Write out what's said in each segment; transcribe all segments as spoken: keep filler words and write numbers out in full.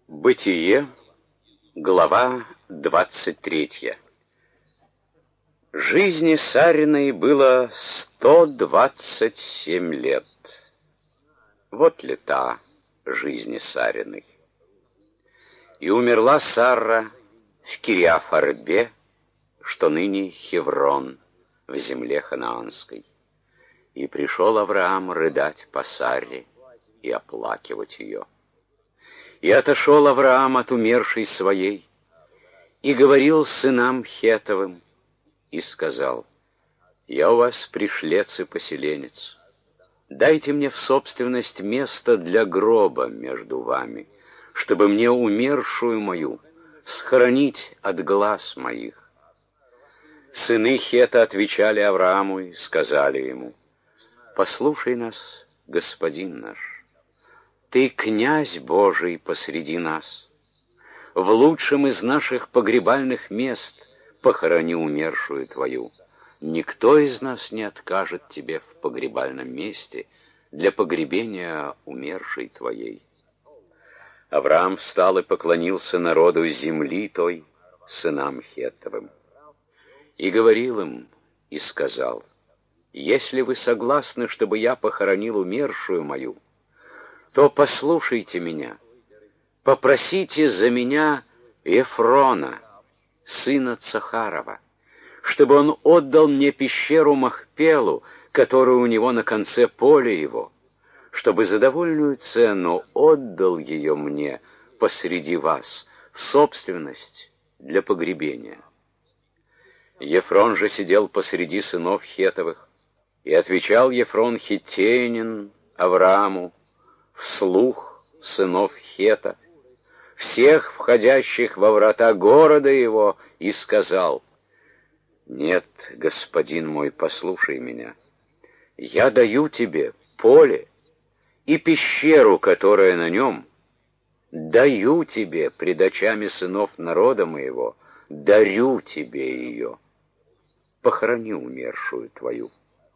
Бытие, глава двадцать третья. Жизни Сариной было сто двадцать семь лет. Вот лета жизни Сариной. И умерла Сарра в Кириаф-Арбе, что ныне Хеврон, в земле ханаанской. И пришел Авраам рыдать по Сарре и оплакивать ее. И отошел Авраам от умершей своей, и говорил сынам Хеттовым, и сказал: «Я у вас пришлец и поселенец. Дайте мне в собственность место для гроба между вами, чтобы мне умершую мою схоронить от глаз моих». Сыны Хетта отвечали Аврааму и сказали ему: «Послушай нас, господин наш. Ты князь Божий посреди нас. В лучшем из наших погребальных мест похорони умершую твою. Никто из нас не откажет тебе в погребальном месте для погребения умершей твоей». Авраам встал и поклонился народу земли той, сынам Хеттовым. И говорил им, и сказал: «Если вы согласны, чтобы я похоронил умершую мою, то послушайте меня, попросите за меня Ефрона, сына Цохарова, чтобы он отдал мне пещеру Махпелу, которая у него на конце поля его, чтобы за довольную цену отдал ее мне посреди вас в собственность для погребения». Ефрон же сидел посреди сынов Хеттовых, и отвечал Ефрон хиттеянин Аврааму вслух сынов Хетта, всех входящих во врата города его, и сказал: «Нет, господин мой, послушай меня. Я даю тебе поле и пещеру, которая на нем, даю тебе пред очами сынов народа моего, дарю тебе ее. Похорони умершую твою».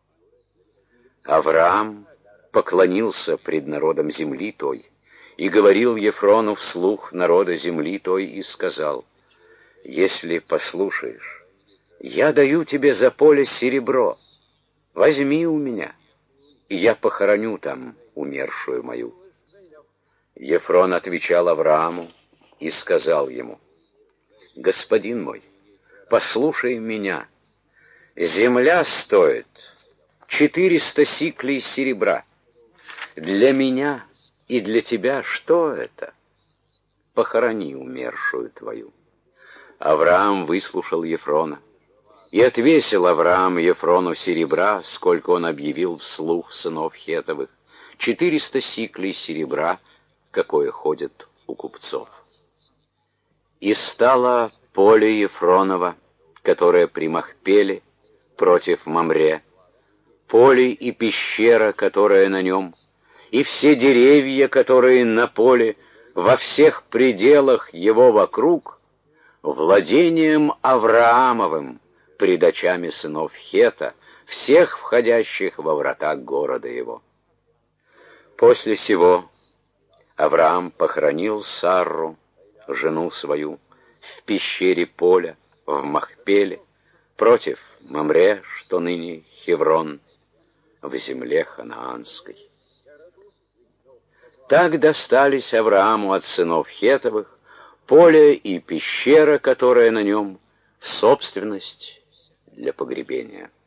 Авраам поклонился пред народом земли той, и говорил Ефрону вслух народа земли той, и сказал: «Если послушаешь, я даю тебе за поле серебро, возьми у меня, и я похороню там умершую мою». Ефрон отвечал Аврааму и сказал ему: «Господин мой, послушай меня. Земля стоит четыреста сиклей серебра. Для меня и для тебя что это? Похорони умершую твою». Авраам выслушал Ефрона, и отвесил Авраам Ефрону серебра, сколько он объявил вслух сынов Хеттовых, четыреста сиклей серебра, какое ходит у купцов. И стало поле Ефронова, которое при Махпеле, против Мамре, поле и пещера, которая на нем, и все деревья, которые на поле, во всех пределах его вокруг, владением Авраамовым пред очами сынов Хетта, всех входящих во врата города его. После сего Авраам похоронил Сарру, жену свою, в пещере поля, в Махпеле, против Мамре, что ныне Хеврон, в земле ханаанской. Так достались Аврааму от сынов Хеттовых поле и пещера, которая на нем, в собственность для погребения.